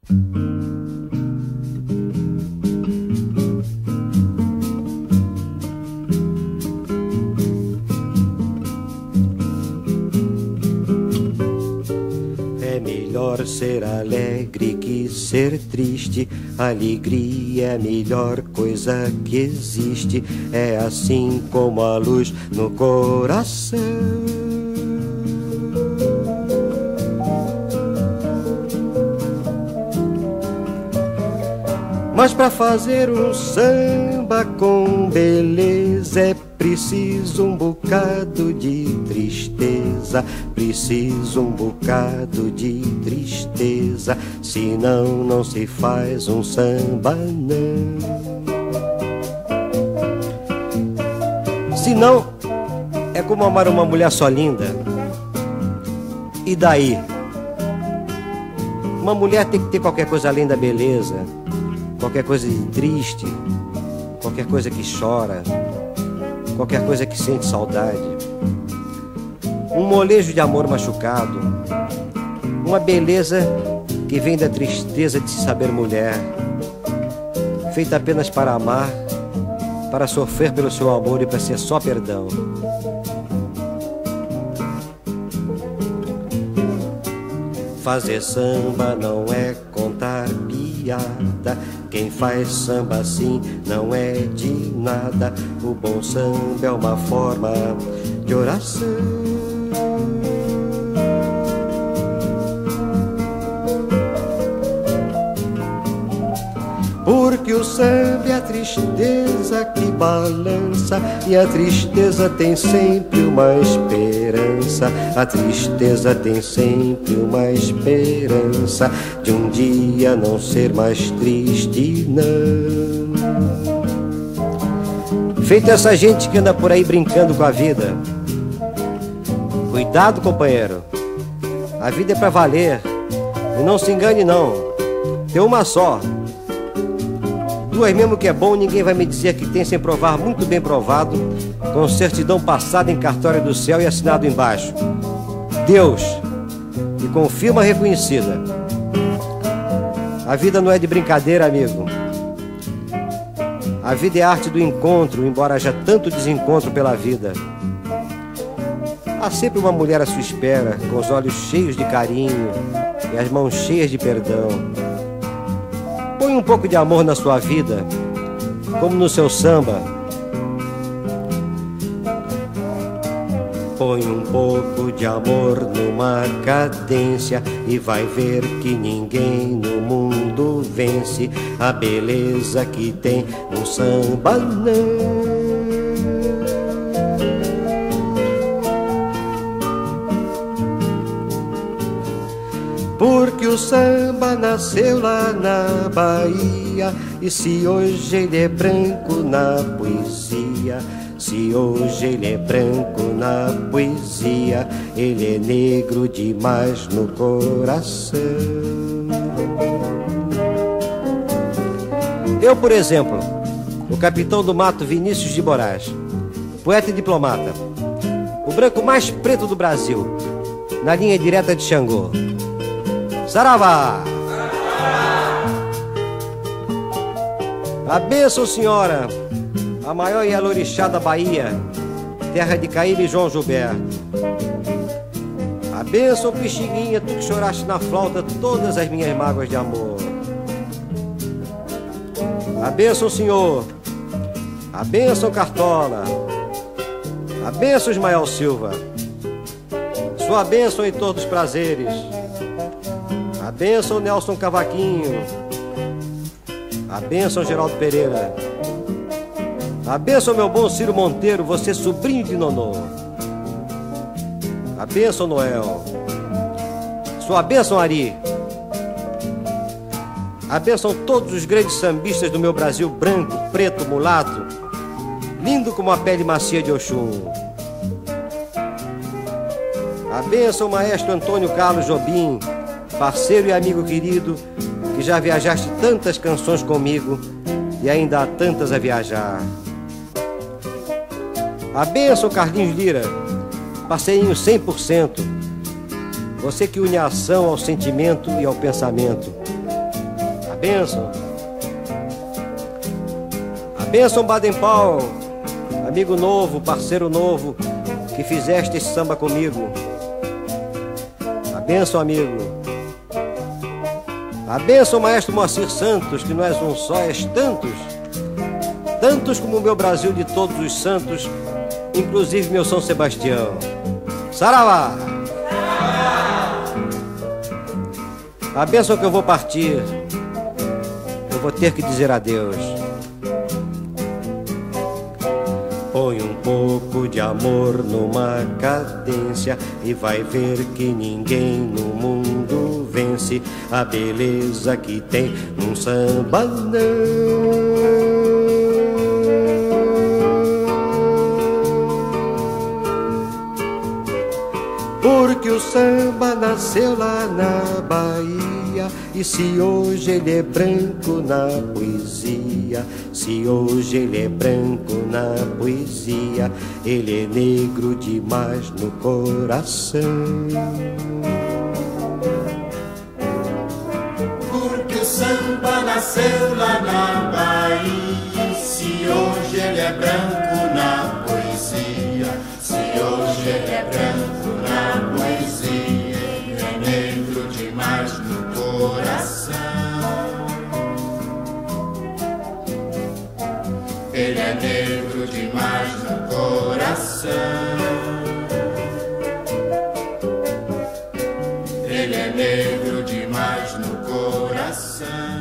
Melhor ser alegre que ser triste. Alegria é a melhor coisa que existe. É assim como a luz no coração. Mas pra fazer um samba com beleza é preciso um bocado de tristeza, preciso um bocado de tristeza, senão não se faz um samba não. Senão é como amar uma mulher só linda. E daí? Uma mulher tem que ter qualquer coisa além da beleza, qualquer coisa de triste, qualquer coisa que chora, qualquer coisa que sente saudade, um molejo de amor machucado, uma beleza que vem da tristeza de se saber mulher, feita apenas para amar, para sofrer pelo seu amor e para ser só perdão. Fazer samba não é contar piada. Quem faz samba assim não é de nada. O bom samba é uma forma de oração. Porque o samba é a tristeza que balança, e a tristeza tem sempre uma esperança. A tristeza tem sempre uma esperança de um dia não ser mais triste, não. Feito essa gente que anda por aí brincando com a vida. Cuidado, companheiro, a vida é pra valer. E não se engane não, tem uma só. Duas mesmo que é bom, ninguém vai me dizer que tem sem provar muito bem provado, com certidão passada em cartório do céu e assinado embaixo. Deus, e com firma reconhecida. A vida não é de brincadeira, amigo. A vida é a arte do encontro, embora haja tanto desencontro pela vida. Há sempre uma mulher à sua espera, com os olhos cheios de carinho e as mãos cheias de perdão. Põe um pouco de amor na sua vida, como no seu samba. Põe um pouco de amor numa cadência e vai ver que ninguém no mundo vence a beleza que tem no samba, não. Porque o samba nasceu lá na Bahia, e se hoje ele é branco na poesia, se hoje ele é branco na poesia, ele é negro demais no coração. Eu, por exemplo, o capitão do mato Vinícius de Moraes, poeta e diplomata, o branco mais preto do Brasil, na linha direta de Xangô. Saravá! A bênção, senhora, a maior Ialorixá da Bahia, terra de Caíbe e João Gilberto. A bênção, Pixinguinha, tu que choraste na flauta todas as minhas mágoas de amor. A bênção, senhor, a bênção, Cartola, a bênção, Ismael Silva, sua bênção em todos os prazeres. A bênção, Nelson Cavaquinho. A bênção, Geraldo Pereira. A bênção, meu bom Ciro Monteiro, você sobrinho de Nonô. A bênção, Noel. Sua bênção, Ari. A bênção, todos os grandes sambistas do meu Brasil branco, preto, mulato, lindo como a pele macia de Oxum. A bênção, maestro Antônio Carlos Jobim, parceiro e amigo querido, que já viajaste tantas canções comigo e ainda há tantas a viajar. A bênção, Carlinhos Lira, parceirinho 100%, você que une a ação ao sentimento e ao pensamento. bênção. A bênção Baden-Powell, amigo novo, parceiro novo, que fizeste esse samba comigo. A bênção, amigo. A bênção, maestro Moacir Santos, que não és um só, és tantos. Tantos como o meu Brasil de todos os santos, inclusive meu São Sebastião. Saravá! A bênção que eu vou partir, eu vou ter que dizer adeus. Põe um pouco de amor numa cadência e vai ver que ninguém no mundo vence a beleza que tem num samba não. Porque o samba nasceu lá na Bahia, e se hoje ele é branco na poesia, se hoje ele é branco na poesia, ele é negro demais no coração. Porque o samba nasceu lá na Bahia, se hoje ele é branco na poesia, se hoje ele é branco na poesia, ele é negro demais no coração. Ele é negro demais no coração. Ele é negro demais no coração.